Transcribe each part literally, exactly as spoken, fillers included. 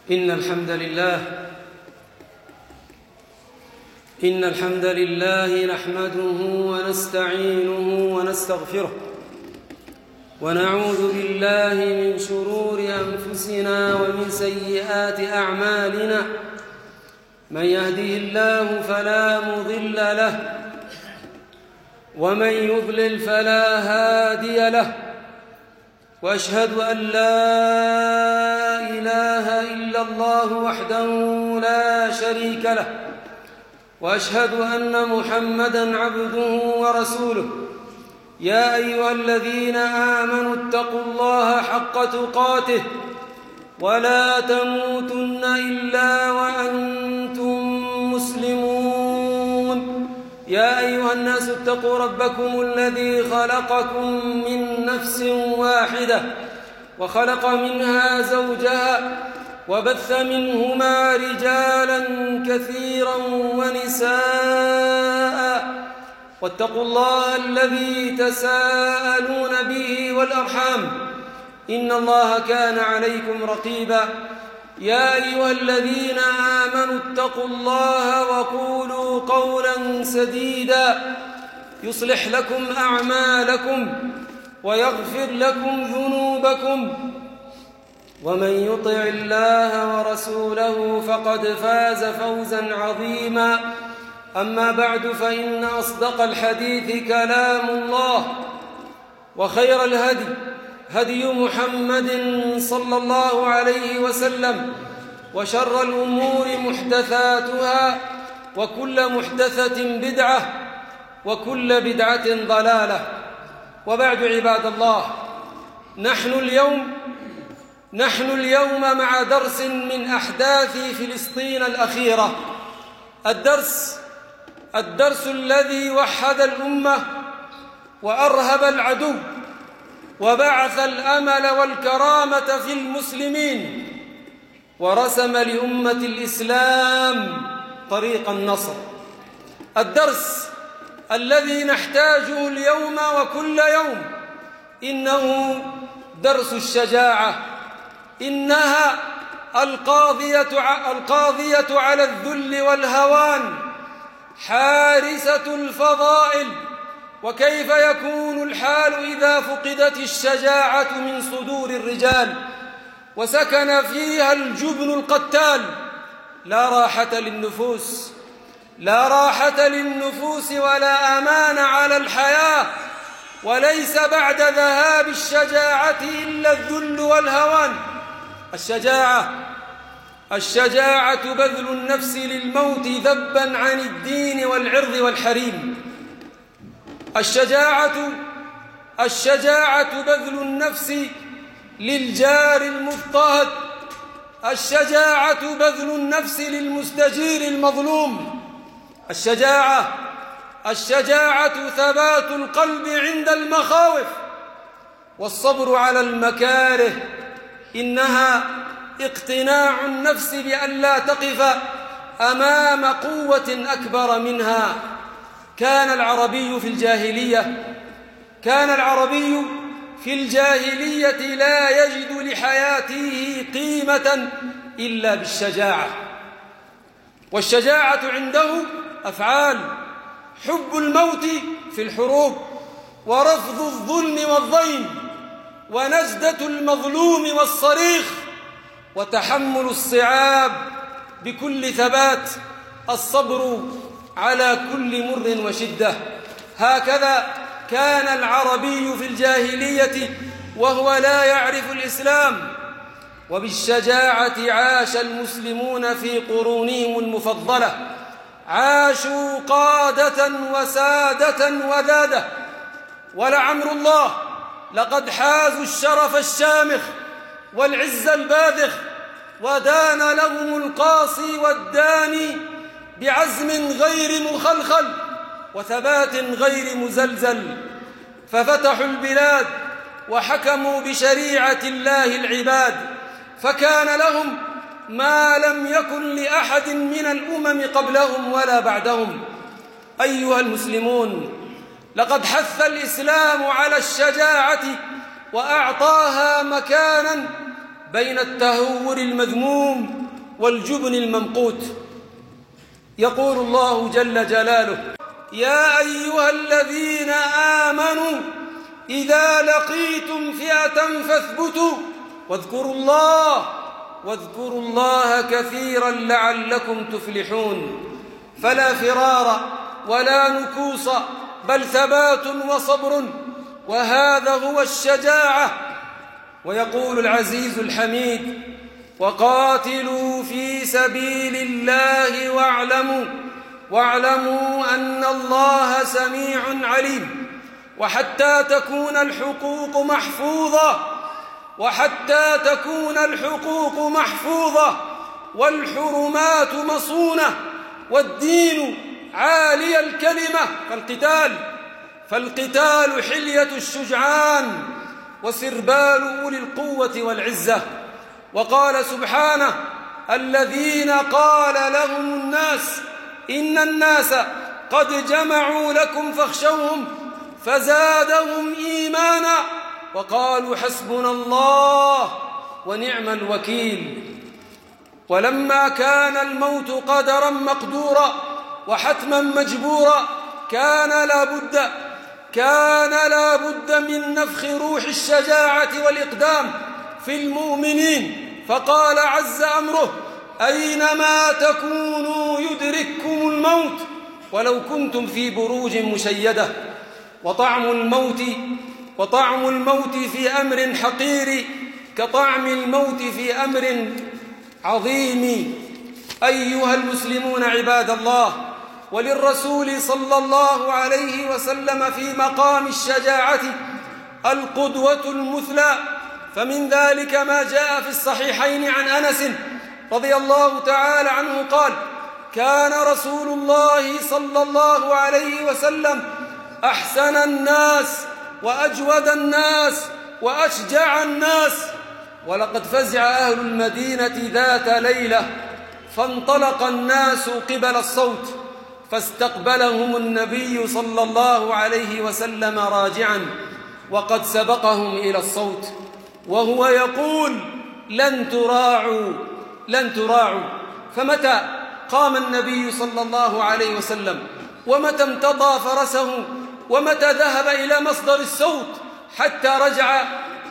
إن الحمد لله إن الحمد لله نحمده ونستعينه ونستغفره ونعوذ بالله من شرور أنفسنا ومن سيئات أعمالنا. من يهده الله فلا مضل له ومن يضلل فلا هادي له، وأشهد أن لا إله إلا الله وحده لا شريك له، وأشهد أن محمدًا عبده ورسوله. يا أيها الذين آمنوا اتقوا الله حق تقاته ولا تموتن إلا وأنتم مسلمون. يا أيها الناس اتقوا ربكم الذي خلقكم من نفس واحدة وخلق منها زوجها وبث منهما رجالا كثيرا ونساء، واتقوا الله الذي تساءلون به والأرحام إن الله كان عليكم رقيبا. يا أيها الذين آمنوا اتقوا الله وقولوا قولا سديدا يصلح لكم أعمالكم ويغفر لكم ذنوبكم، ومن يطع الله ورسوله فقد فاز فوزا عظيما. أما بعد، فإن أصدق الحديث كلام الله، وخير الهدي هدي محمد صلى الله عليه وسلم، وشر الأمور محدثاتها، وكل محدثة بدعة، وكل بدعة ضلالة. وبعد، عباد الله، نحن اليوم نحن اليوم مع درس من أحداث فلسطين الأخيرة، الدرس الدرس الذي وحد الأمة وأرهب العدو وبعث الأمل والكرامة في المسلمين، ورسم لأمة الإسلام طريق النصر. الدرس الذي نحتاجه اليوم وكل يوم إنه درس الشجاعة، إنها القاضية القاضية على الذل والهوان، حارسة الفضائل. وكيف يكون الحال إذا فقدت الشجاعة من صدور الرجال وسكن فيها الجبن القتال؟ لا راحة للنفوس لا راحة للنفوس ولا أمان على الحياة، وليس بعد ذهاب الشجاعة إلا الذل والهوان. الشجاعة الشجاعة بذل النفس للموت ذبا عن الدين والعرض والحريم. الشجاعة الشجاعة بذل النفس للجار المضطهد. الشجاعة بذل النفس للمستجير المظلوم. الشجاعة الشجاعة ثبات القلب عند المخاوف والصبر على المكاره. إنها اقتناع النفس بأن لا تقف أمام قوة أكبر منها. كان العربي في الجاهلية كان العربي في الجاهلية لا يجد لحياته قيمة إلا بالشجاعة، والشجاعة عنده أفعال: حب الموت في الحروب، ورفض الظلم والضيم، ونجدة المظلوم والصريخ، وتحمل الصعاب بكل ثبات، الصبر على كل مر وشدة. هكذا كان العربي في الجاهلية وهو لا يعرف الإسلام. وبالشجاعة عاش المسلمون في قرونهم المفضلة، عاشوا قادة وسادة وذادة. ولعمر الله لقد حازوا الشرف الشامخ والعز الباذخ، ودان لهم القاصي والداني بعزم غير مخلخل وثبات غير مزلزل، ففتحوا البلاد وحكموا بشريعة الله العباد، فكان لهم ما لم يكن لأحد من الأمم قبلهم ولا بعدهم. أيها المسلمون، لقد حث الإسلام على الشجاعة وأعطاها مكانا بين التهور المذموم والجبن الممقوت. يقول الله جل جلاله: يا أيها الذين آمنوا إذا لقيتم فئة فاثبتوا واذكروا الله واذكروا الله كثيرا لعلكم تفلحون. فلا فرار ولا نكوص، بل ثبات وصبر، وهذا هو الشجاعة. ويقول العزيز الحميد: وقاتلوا في سبيل الله واعلموا واعلموا أن الله سميع عليم. وحتى تكون الحقوق محفوظة وحتى تكون الحقوق محفوظة والحرمات مصونة والدين عالي الكلمة فالقتال فالقتال حلية الشجعان وسربال أولي القوة والعزة. وقال سبحانه: الذين قال لهم الناس إن الناس قد جمعوا لكم فاخشوهم فزادهم إيمانا وقالوا حسبنا الله ونعم الوكيل. ولما كان الموت قدرا مقدورا وحتما مجبورا كان لا بد كان لا بد من نفخ روح الشجاعة والإقدام في المؤمنين، فقال عز أمره: أينما تكونوا يدرككم الموت ولو كنتم في بروج مشيدة. وطعم الموت وطعم الموت في أمر حقير كطعم الموت في أمر عظيم. أيها المسلمون عباد الله، وللرسول صلى الله عليه وسلم في مقام الشجاعة القدوة المثلى، فمن ذلك ما جاء في الصحيحين عن أنس رضي الله تعالى عنه قال: كان رسول الله صلى الله عليه وسلم أحسن الناس وأجود الناس وأشجع الناس. ولقد فزع أهل المدينة ذات ليلة فانطلق الناس قبل الصوت فاستقبلهم النبي صلى الله عليه وسلم راجعا وقد سبقهم إلى الصوت وهو يقول: لن تراعوا لن تراعوا. فمتى قام النبي صلى الله عليه وسلم ومتى امتضى فرسه ومتى ذهب إلى مصدر الصوت حتى رجع،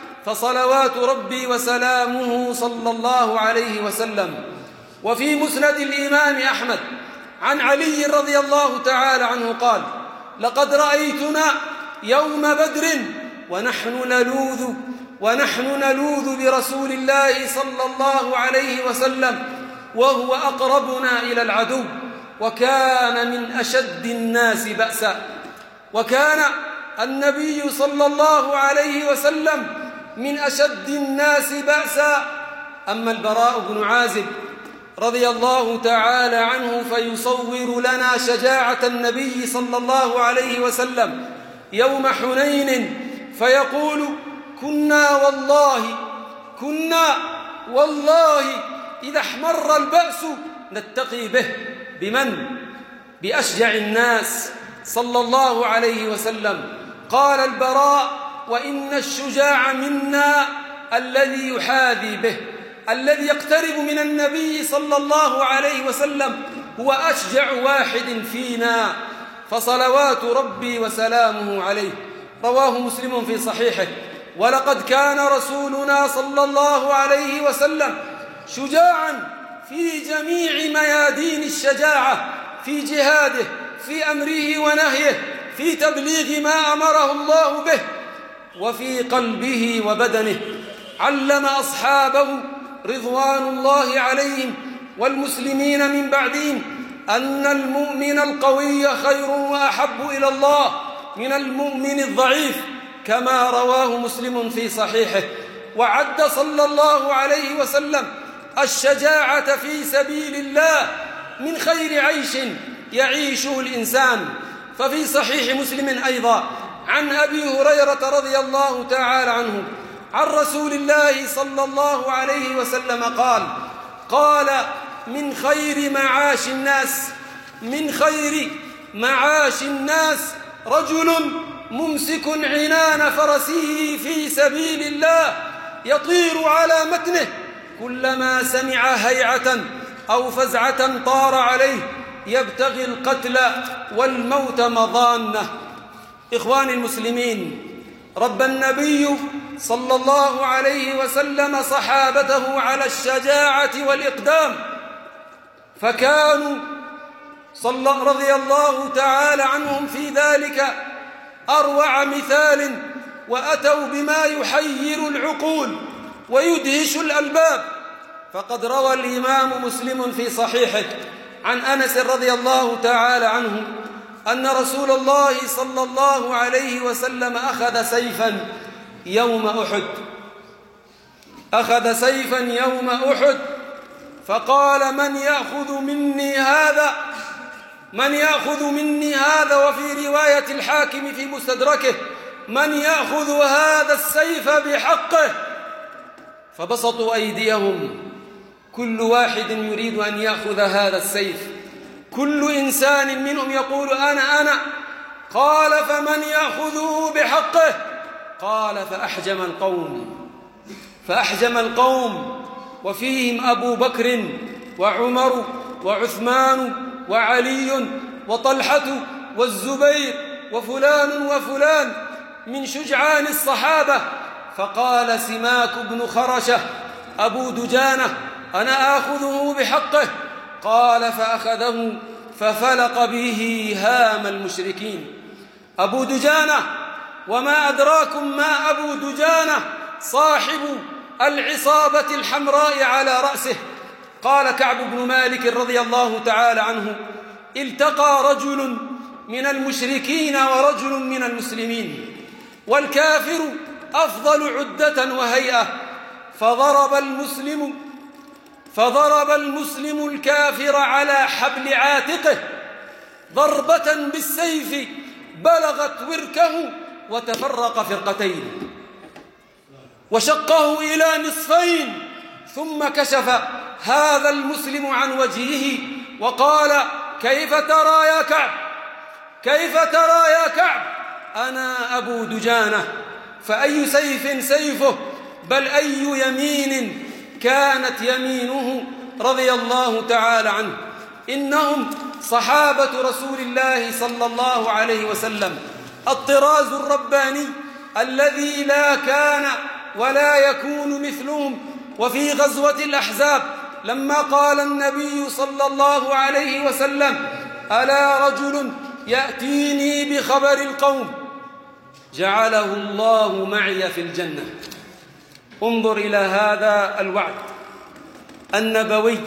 فصلوات ربي وسلامه صلى الله عليه وسلم. وفي مسند الإمام أحمد عن علي رضي الله تعالى عنه قال: لقد رأيتنا يوم بدر ونحن نلوذ ونحن نلوذ برسول الله صلى الله عليه وسلم وهو أقربنا إلى العدو، وكان من أشد الناس بأسا. وكان النبي صلى الله عليه وسلم من أشد الناس بأسا. أما البراء بن عازب رضي الله تعالى عنه فيصور لنا شجاعة النبي صلى الله عليه وسلم يوم حنين فيقول: كنا والله كنا والله إذا احمر البأس نتقي به. بمن؟ بأشجع الناس صلى الله عليه وسلم. قال البراء: وإن الشجاع منا الذي يحاذي به، الذي يقترب من النبي صلى الله عليه وسلم هو أشجع واحد فينا، فصلوات ربي وسلامه عليه. رواه مسلم في صحيحه. ولقد كان رسولنا صلى الله عليه وسلم شجاعا في جميع ميادين الشجاعة، في جهاده، في أمره ونهيه، في تبليغ ما أمره الله به، وفي قلبه وبدنه. علم أصحابه رضوان الله عليهم والمسلمين من بعدهم أن المؤمن القوي خير وأحب إلى الله من المؤمن الضعيف، كما رواه مسلم في صحيحه. وعد صلى الله عليه وسلم الشجاعة في سبيل الله من خير عيش يعيشه الإنسان. ففي صحيح مسلم أيضا عن أبي هريرة رضي الله تعالى عنه عن رسول الله صلى الله عليه وسلم قال: قال من خير معاش الناس من خير معاش الناس رجل ممسك عنان فرسه في سبيل الله يطير على متنه، كلما سمع هيعة أو فزعة طار عليه يبتغي القتل والموت مضانة. إخواني المسلمين، ربى النبي صلى الله عليه وسلم صحابته على الشجاعة والإقدام، فكانوا صلى رضي الله تعالى عنهم في ذلك أروع مثال، وأتوا بما يحير العقول ويدهش الألباب. فقد روى الإمام مسلم في صحيحه عن أنس رضي الله تعالى عنه أن رسول الله صلى الله عليه وسلم أخذ سيفا يوم أحد أخذ سيفا يوم أحد فقال: من يأخذ مني هذا من يأخذ مني هذا وفي رواية الحاكم في مستدركه: من يأخذ هذا السيف بحقه. فبسطوا أيديهم، كل واحد يريد أن يأخذ هذا السيف، كل إنسان منهم يقول: أنا أنا قال: فمن يأخذه بحقه؟ قال: فأحجم القوم فأحجم القوم وفيهم أبو بكر وعمر وعثمان وعلي وطلحة والزبير وفلان وفلان من شجعان الصحابة. فقال سماك بن خرشة أبو دجانة: أنا آخذه بحقه. قال: فأخذه ففلق به هام المشركين. أبو دجانة، وما أدراكم ما أبو دجانة، صاحب العصابة الحمراء على رأسه. قال كعب بن مالك رضي الله تعالى عنه: التقى رجل من المشركين ورجل من المسلمين، والكافر أفضل عدة وهيئة، فضرب المسلم فضرب المسلم الكافر على حبل عاتقه ضربة بالسيف بلغت وركه وتفرق فرقتين، وشقه إلى نصفين، ثم كشف هذا المسلم عن وجهه وقال: كيف ترى يا كعب كيف ترى يا كعب أنا أبو دجانة، فأي سيف سيفه، بل أي يمين كانت يمينه، رضي الله تعالى عنه. إنهم صحابة رسول الله صلى الله عليه وسلم، الطراز الرباني الذي لا كان ولا يكون مثلهم. وفي غزوة الأحزاب لما قال النبي صلى الله عليه وسلم: ألا رجل يأتيني بخبر القوم جعله الله معي في الجنة. انظر إلى هذا الوعد النبوي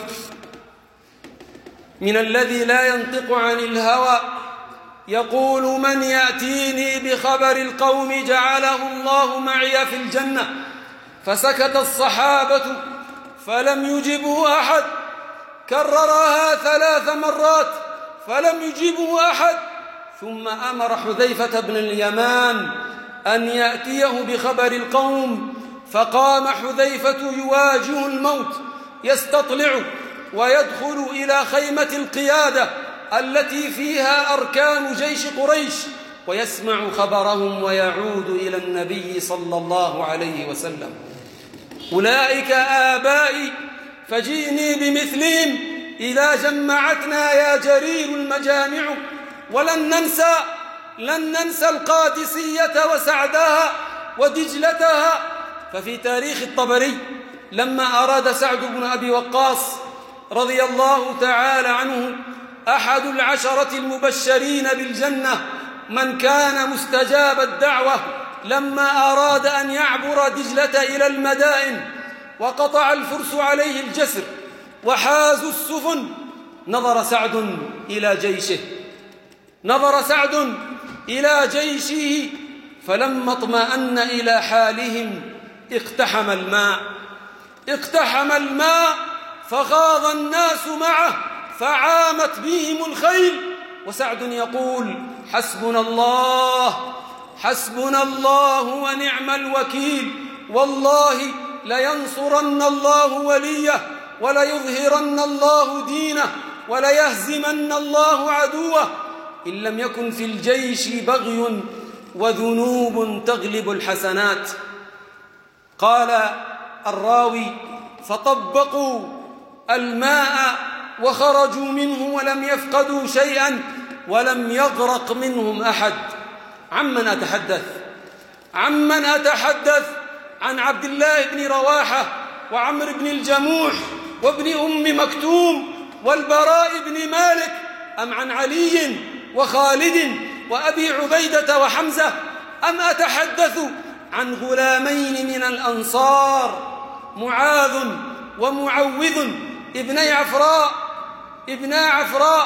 من الذي لا ينطق عن الهوى، يقول: من يأتيني بخبر القوم جعله الله معي في الجنة. فسكت الصحابة فلم يجبه أحد، كررها ثلاث مرات فلم يجبه أحد، ثم أمر حذيفة بن اليمان أن يأتيه بخبر القوم، فقام حذيفة يواجه الموت، يستطلع ويدخل إلى خيمة القيادة التي فيها أركان جيش قريش، ويسمع خبرهم ويعود إلى النبي صلى الله عليه وسلم: أولئك آبائي فجئني بمثلهم إذا جمعتنا يا جرير المجامع. ولن ننسى لن ننسى القادسية وسعدها ودجلتها. ففي تاريخ الطبري لما أراد سعد بن أبي وقاص رضي الله تعالى عنه، أحد العشرة المبشرين بالجنة من كان مستجاب الدعوة، لما أراد أن يعبر دجلة إلى المدائن وقطع الفرس عليه الجسر وحازوا السفن، نظر سعد إلى جيشه نظر سعد إلى جيشه فلما اطمأن إلى حالهم اقتحم الماء اقتحم الماء فغاض الناس معه فعامت بهم الخيل. وسعد يقول: حسبنا الله حسبنا الله ونعم الوكيل، والله لينصرن الله وليه وليظهرن الله دينه وليهزمن الله عدوه، إن لم يكن في الجيش بغي وذنوب تغلب الحسنات. قال الراوي: فطبقوا الماء وخرجوا منه ولم يفقدوا شيئا ولم يغرق منهم أحد. عمن أتحدث؟ عمن أتحدث؟ عن عبد الله بن رواحة وعمر بن الجموح وابن أم مكتوم والبراء بن مالك، أم عن علي وخالد وأبي عبيدة وحمزة؟ أم أتحدث عن غلامين من الأنصار، معاذ ومعوذ ابني عفراء ابنا عفراء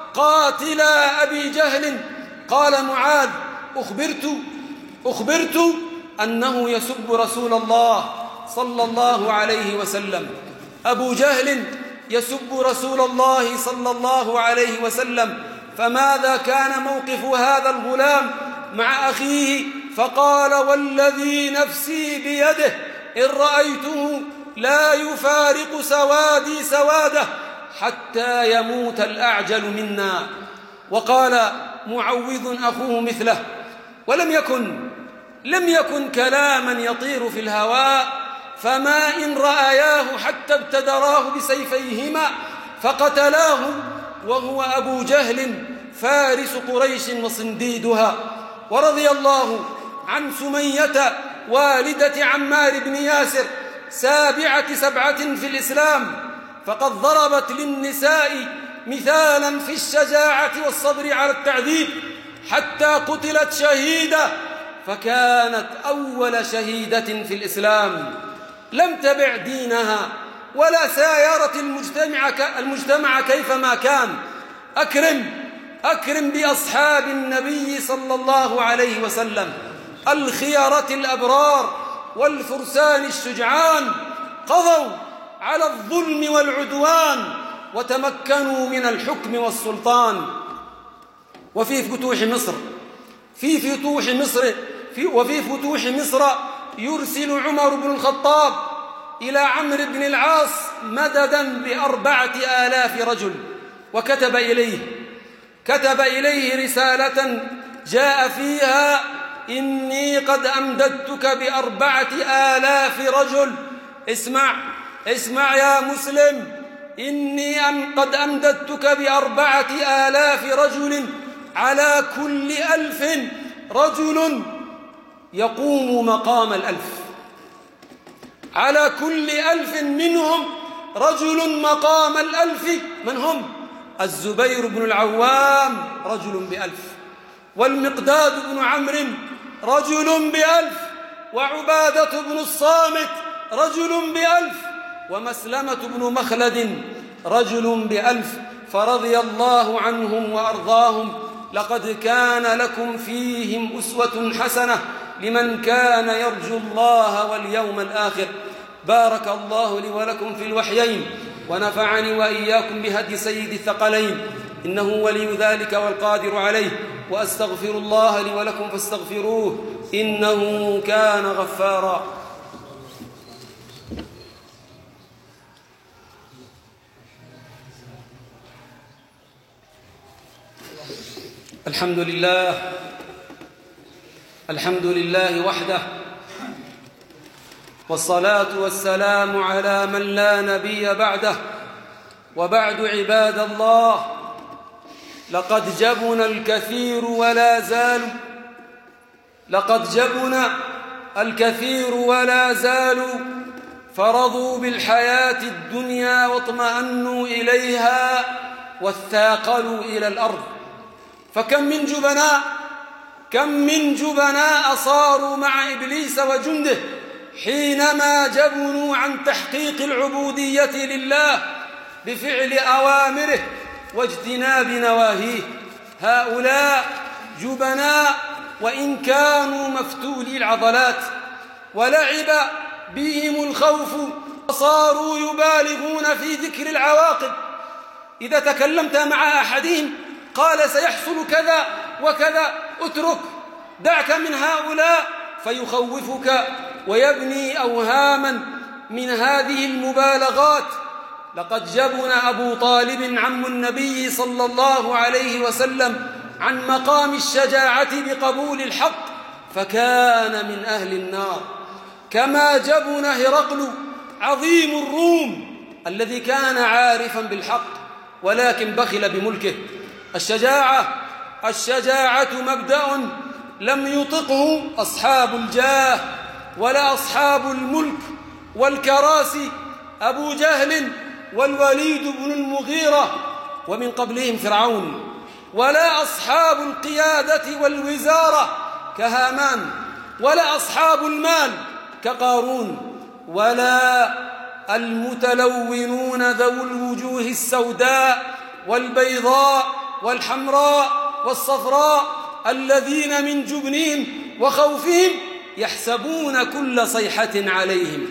قاتلا أبي جهل؟ قال معاذ: أخبرت أخبرت أنه يسب رسول الله صلى الله عليه وسلم. أبو جهل يسب رسول الله صلى الله عليه وسلم، فماذا كان موقف هذا الغلام مع أخيه؟ فقال: والذي نفسي بيده إن رأيته لا يفارق سوادي سواده حتى يموت الأعجل منا. وقال معوذ أخوه مثله. ولم يكن لم يكن كلاما يطير في الهواء، فما إن رأياه حتى ابتدراه بسيفيهما فقتلاه، وهو أبو جهل فارس قريش وصنديدها. ورضي الله عن سمية والدة عمار بن ياسر، سابعة سبعة في الإسلام، فقد ضربت للنساء مثالا في الشجاعة والصبر على التعذيب حتى قتلت شهيدة، فكانت أول شهيدة في الإسلام، لم تبع دينها ولا سايرت المجتمع, المجتمع كيفما كان. أكرم أكرم بأصحاب النبي صلى الله عليه وسلم، الخيرة الأبرار والفرسان الشجعان، قضوا على الظلم والعدوان وتمكنوا من الحكم والسلطان. وفي فتوح مصر في فتوح مصر في وفي فتوح مصر يرسل عمر بن الخطاب إلى عمرو بن العاص مددا بأربعة آلاف رجل، وكتب إليه كتب إليه رسالة جاء فيها: إني قد أمددتك بأربعة آلاف رجل. اسمع اسمع يا مسلم، إني قد أمددتك بأربعة آلاف رجل، على كل ألف رجل يقوم مقام الألف، على كل ألف منهم رجل مقام الألف. من هم؟ الزبير بن العوام رجل بألف، والمقداد بن عمرو رجل بألف، وعبادة بن الصامت رجل بألف، ومسلمة بن مخلد رجل بألف. فرضي الله عنهم وأرضاهم. لقد كان لكم فيهم أسوة حسنة لمن كان يرجو الله واليوم الآخر. بارك الله لي ولكم في الوحيين، ونفعني وإياكم بهدي سيد الثقلين، إنه ولي ذلك والقادر عليه. وأستغفر الله لي ولكم فاستغفروه، إنه كان غفارا. الحمد لله الحمد لله وحده، والصلاة والسلام على من لا نبي بعده. وبعد عباد الله، لقد جبن الكثير ولا زالوا لقد جبن الكثير ولا زالوا فرضوا بالحياة الدنيا واطمأنوا إليها واثاقلوا إلى الأرض. فكم من جبناء كم من جبناء صاروا مع إبليس وجنده حينما جبنوا عن تحقيق العبودية لله بفعل أوامره واجتناب نواهيه. هؤلاء جبناء وإن كانوا مفتولي العضلات، ولعب بهم الخوف وصاروا يبالغون في ذكر العواقب. إذا تكلمت مع أحدهم قال سيحصل كذا وكذا، اترك، دعك من هؤلاء، فيخوفك ويبني أوهاما من هذه المبالغات. لقد جبن أبو طالب عم النبي صلى الله عليه وسلم عن مقام الشجاعة بقبول الحق، فكان من أهل النار. كما جبن هرقل عظيم الروم الذي كان عارفا بالحق ولكن بخل بملكه. الشجاعة الشجاعة مبدأ لم يطقه أصحاب الجاه ولا أصحاب الملك والكراسي، أبو جهل والوليد بن المغيرة ومن قبلهم فرعون، ولا أصحاب القيادة والوزارة كهامان، ولا أصحاب المال كقارون، ولا المتلونون ذو الوجوه السوداء والبيضاء والحمراء والصفراء الذين من جبنهم وخوفهم يحسبون كل صيحة عليهم.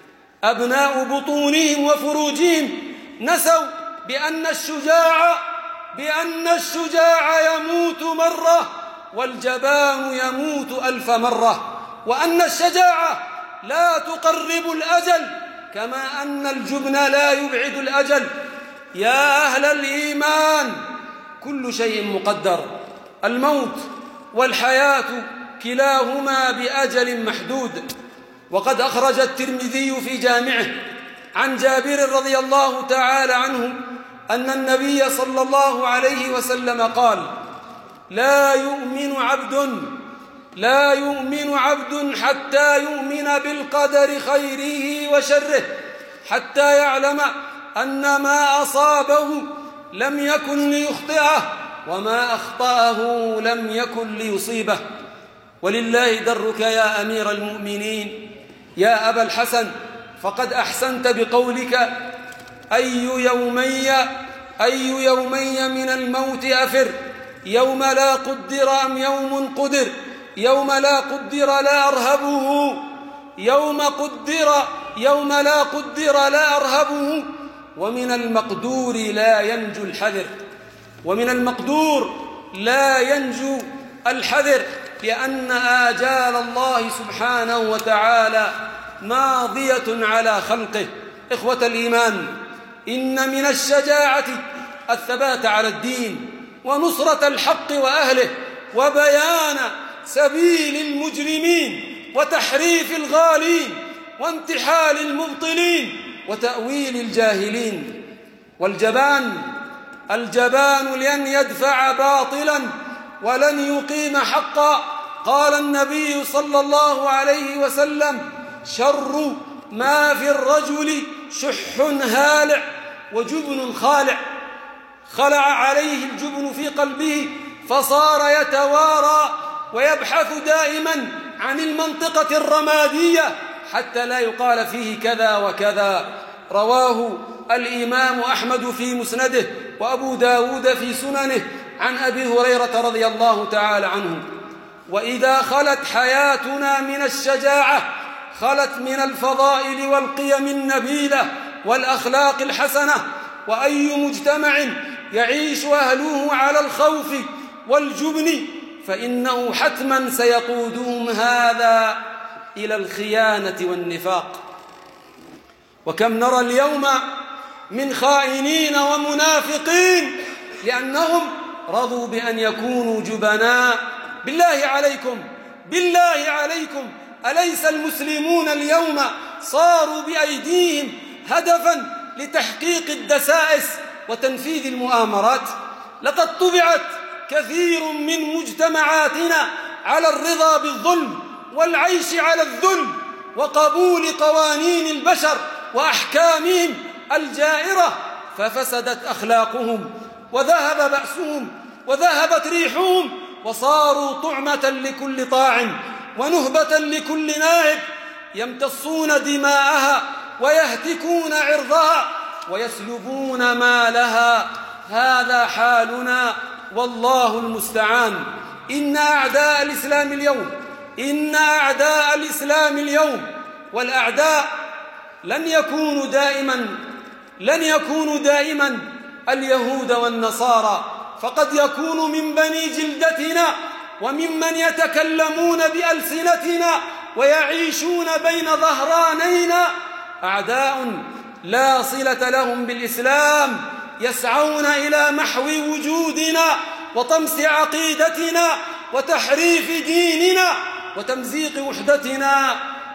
أبناء بطونهم وفروجهم نسوا بأن الشجاع بأن الشجاع يموت مرة والجبان يموت ألف مرة، وأن الشجاعة لا تقرب الأجل كما أن الجبن لا يبعد الأجل. يا أهل الإيمان، كل شيء مقدر، الموت والحياة كلاهما بأجل محدود. وقد أخرج الترمذي في جامعه عن جابر رضي الله تعالى عنه أن النبي صلى الله عليه وسلم قال: لا يؤمن عبد لا يؤمن عبد حتى يؤمن بالقدر خيره وشره، حتى يعلم أن ما أصابه لم يكن ليخطئه وما أخطأه لم يكن ليصيبه. ولله درك يا أمير المؤمنين يا أبا الحسن، فقد أحسنت بقولك: أي يومي أي يومي من الموت أفر، يوم لا قدر أم يوم قدر، يوم لا قدر لا أرهبه، يوم قدر يوم لا قدر لا أرهبه. ومن المقدور لا ينجو الحذر ومن المقدور لا ينجو الحذر لأن آجال الله سبحانه وتعالى ماضية على خلقه. إخوة الإيمان، إن من الشجاعة الثبات على الدين ونصرة الحق وأهله وبيان سبيل المجرمين وتحريف الغالين وانتحال المبطلين وتأويل الجاهلين. والجبان الجبان لن يدفع باطلا ولن يقيم حقا. قال النبي صلى الله عليه وسلم: شر ما في الرجل شح هالع وجبن خالع. خلع عليه الجبن في قلبه فصار يتوارى ويبحث دائما عن المنطقة الرمادية حتى لا يقال فيه كذا وكذا. رواه الإمام أحمد في مسنده وأبو داود في سننه عن أبي هريرة رضي الله تعالى عنه: وإذا خلت حياتنا من الشجاعة خلت من الفضائل والقيم النبيلة والأخلاق الحسنة. وأي مجتمع يعيش أهله على الخوف والجبن فإنه حتما سيقودهم هذا إلى الخيانة والنفاق. وكم نرى اليوم من خائنين ومنافقين لأنهم رضوا بأن يكونوا جبناء. بالله عليكم بالله عليكم أليس المسلمون اليوم صاروا بأيديهم هدفا لتحقيق الدسائس وتنفيذ المؤامرات؟ لقد طبعت كثير من مجتمعاتنا على الرضا بالظلم والعيش على الذل وقبول قوانين البشر وأحكامهم الجائرة، ففسدت أخلاقهم وذهب بأسهم وذهبت ريحهم وصاروا طعمة لكل طاع ونهبة لكل ناهب، يمتصون دماءها ويهتكون عرضها ويسلبون مالها. هذا حالنا والله المستعان. إن أعداء الإسلام اليوم إن أعداء الإسلام اليوم والأعداء لن يكونوا دائما لن يكونوا دائما اليهود والنصارى، فقد يكون من بني جلدتنا وممن يتكلمون بألسنتنا ويعيشون بين ظهرانينا أعداء لا صلة لهم بالإسلام، يسعون إلى محو وجودنا وطمس عقيدتنا وتحريف ديننا وتمزيق وحدتنا.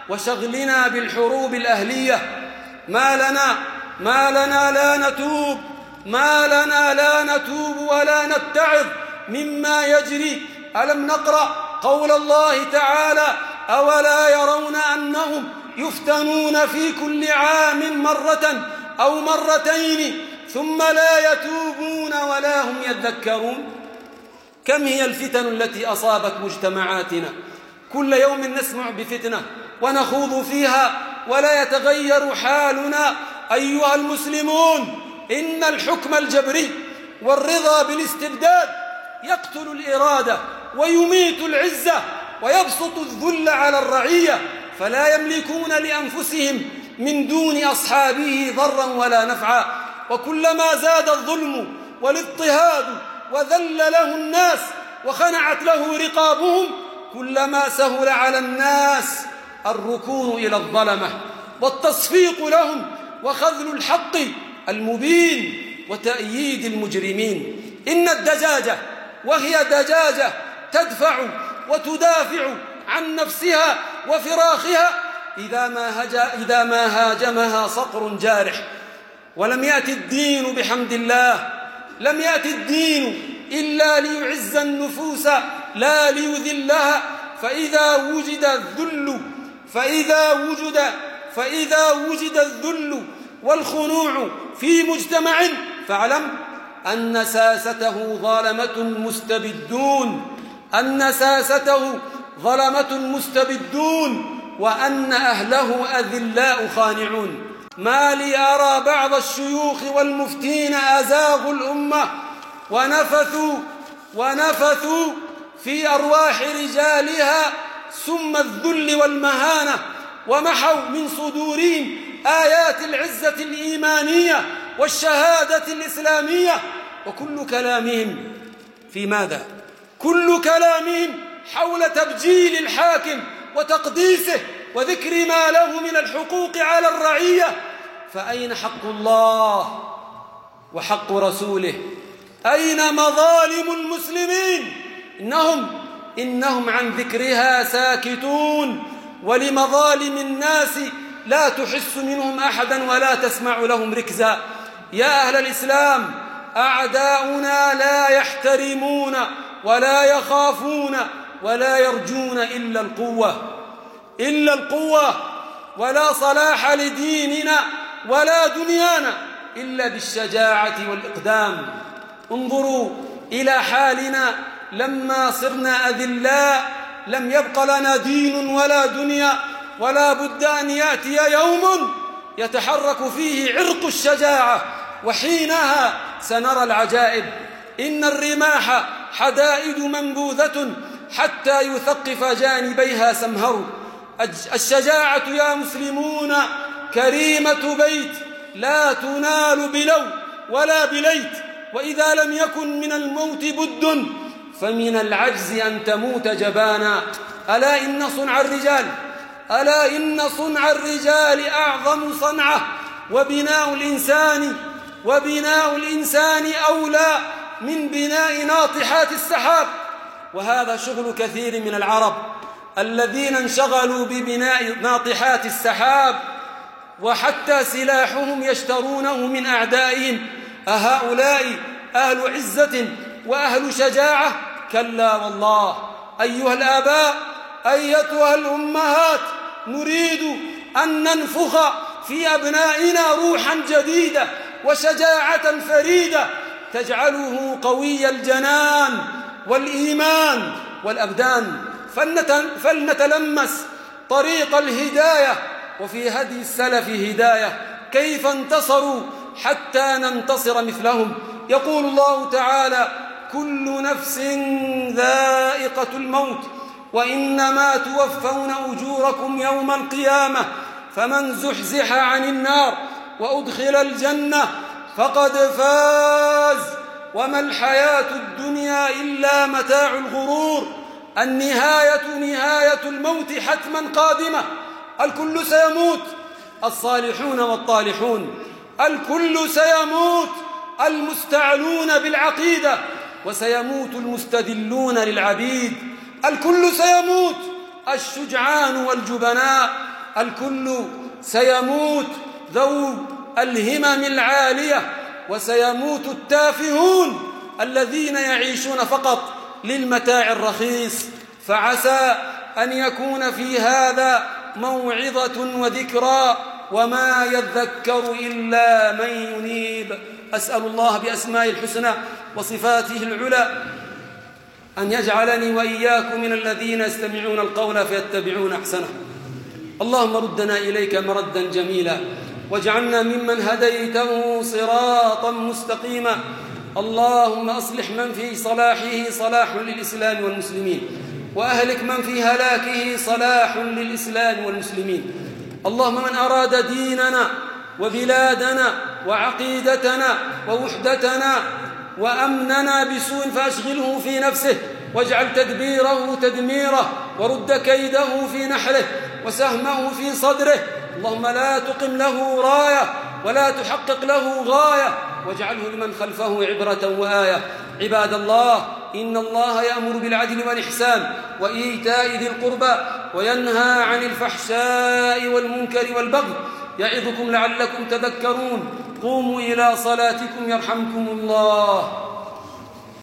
وشغلنا بالحروب الأهلية. ما لنا ما لنا لا نتوب ما لنا لا نتوب ولا نتعظ مما يجري. ألم نقرأ قول الله تعالى: أولا يرون أنهم يفتنون في كل عام مرة أو مرتين ثم لا يتوبون ولا هم يذكرون. كم هي الفتن التي أصابت مجتمعاتنا، كل يوم نسمع بفتنة ونخوض فيها ولا يتغير حالنا. أيها المسلمون، إن الحكم الجبري والرضا بالاستبداد يقتل الإرادة ويميت العزة ويبسط الذل على الرعية، فلا يملكون لأنفسهم من دون أصحابه ضرا ولا نفعا. وكلما زاد الظلم والاضطهاد وذل له الناس وخنعت له رقابهم، كلما سهل على الناس الركون إلى الظلمة والتصفيق لهم وخذل الحق المبين وتأييد المجرمين. إن الدجاجة وهي دجاجة تدفع وتدافع عن نفسها وفراخها إذا ما, هجا إذا ما هاجمها صقر جارح. ولم يأتي الدين بحمد الله لم يأتي الدين إلا ليعز النفوس لا ليذلها. فإذا وجد الذل فإذا وجد فإذا وجد الذل والخنوع في مجتمع فاعلم أن ساسته ظلمة مستبدون أن ساسته ظلمة مستبدون وأن أهله أذلاء خانعون. ما لي أرى بعض الشيوخ والمفتين أزاغوا الأمة ونفثوا ونفثوا في أرواح رجالها سم الذل والمهانة، ومحوا من صدورهم آيات العزة الإيمانية والشهادة الإسلامية. وكل كلامهم في ماذا؟ كل كلامهم حول تبجيل الحاكم وتقديسه وذكر ما له من الحقوق على الرعية. فأين حق الله وحق رسوله؟ أين مظالم المسلمين؟ إنهم إنهم عن ذكرها ساكتون، ولمظالم الناس لا تحس منهم أحدا ولا تسمع لهم ركزا. يا أهل الإسلام، أعداؤنا لا يحترمون ولا يخافون ولا يرجون إلا القوة إلا القوة ولا صلاح لديننا ولا دنيانا إلا بالشجاعة والإقدام. انظروا إلى حالنا لما صرنا أذلاء، لم يبق لنا دين ولا دنيا، ولا بد أن يأتي يوم يتحرك فيه عرق الشجاعة، وحينها سنرى العجائب. إن الرماح حدائد منبوذة حتى يثقف جانبيها سمهر. الشجاعة يا مسلمون كريمة بيت لا تنال بلو ولا بليت، وإذا لم يكن من الموت بد فمن العجز أن تموت جبانا. ألا إن صنع الرجال ألا إن صنع الرجال أعظم صنعة، وبناء الإنسان وبناء الإنسان أولى من بناء ناطحات السحاب. وهذا شغل كثير من العرب الذين انشغلوا ببناء ناطحات السحاب، وحتى سلاحهم يشترونه من أعدائهم. أهؤلاء أهل عزة وأهل شجاعة؟ كلا والله. أيها الآباء، أيتها الأمهات، نريد أن ننفخ في أبنائنا روحا جديدة وشجاعة فريدة تجعله قوي الجنان والإيمان والأبدان. فلنتلمس طريق الهداية، وفي هدي السلف هداية. كيف انتصروا حتى ننتصر مثلهم؟ يقول الله تعالى: كل نفس ذائقة الموت وإنما توفون أجوركم يوم القيامة فمن زحزح عن النار وأدخل الجنة فقد فاز وما الحياة الدنيا إلا متاع الغرور. النهاية نهاية الموت حتما قادمة، الكل سيموت، الصالحون والطالحون، الكل سيموت، المستعلون بالعقيدة، وسيموت المستذلون للعبيد، الكل سيموت، الشجعان والجبناء، الكل سيموت ذو الهمم العالية، وسيموت التافهون الذين يعيشون فقط للمتاع الرخيص. فعسى أن يكون في هذا موعظة وذكرى، وما يذكر إلا من ينيب. أسأل الله بأسمائه الحسنى وصفاته العلى أن يجعلني وإياكم من الذين يستمعون القول فيتبعون أحسنه. اللهم ردنا إليك مردا جميلا، واجعلنا ممن هديته صراطا مستقيما. اللهم أصلح من في صلاحه صلاح للإسلام والمسلمين، وأهلك من في هلاكه صلاح للإسلام والمسلمين. اللهم من أراد ديننا وبلادنا وعقيدتنا ووحدتنا وأمننا بسوء فأشغله في نفسه، واجعل تدبيره تدميره، ورد كيده في نحره وسهمه في صدره. اللهم لا تقم له راية ولا تحقق له غاية، واجعله لمن خلفه عبرة وآية. عباد الله، إن الله يأمر بالعدل والإحسان وإيتاء ذي القربى، وينهى عن الفحشاء والمنكر والبغي، يعظكم لعلكم تذكرون. قوموا إلى صلاتكم يرحمكم الله.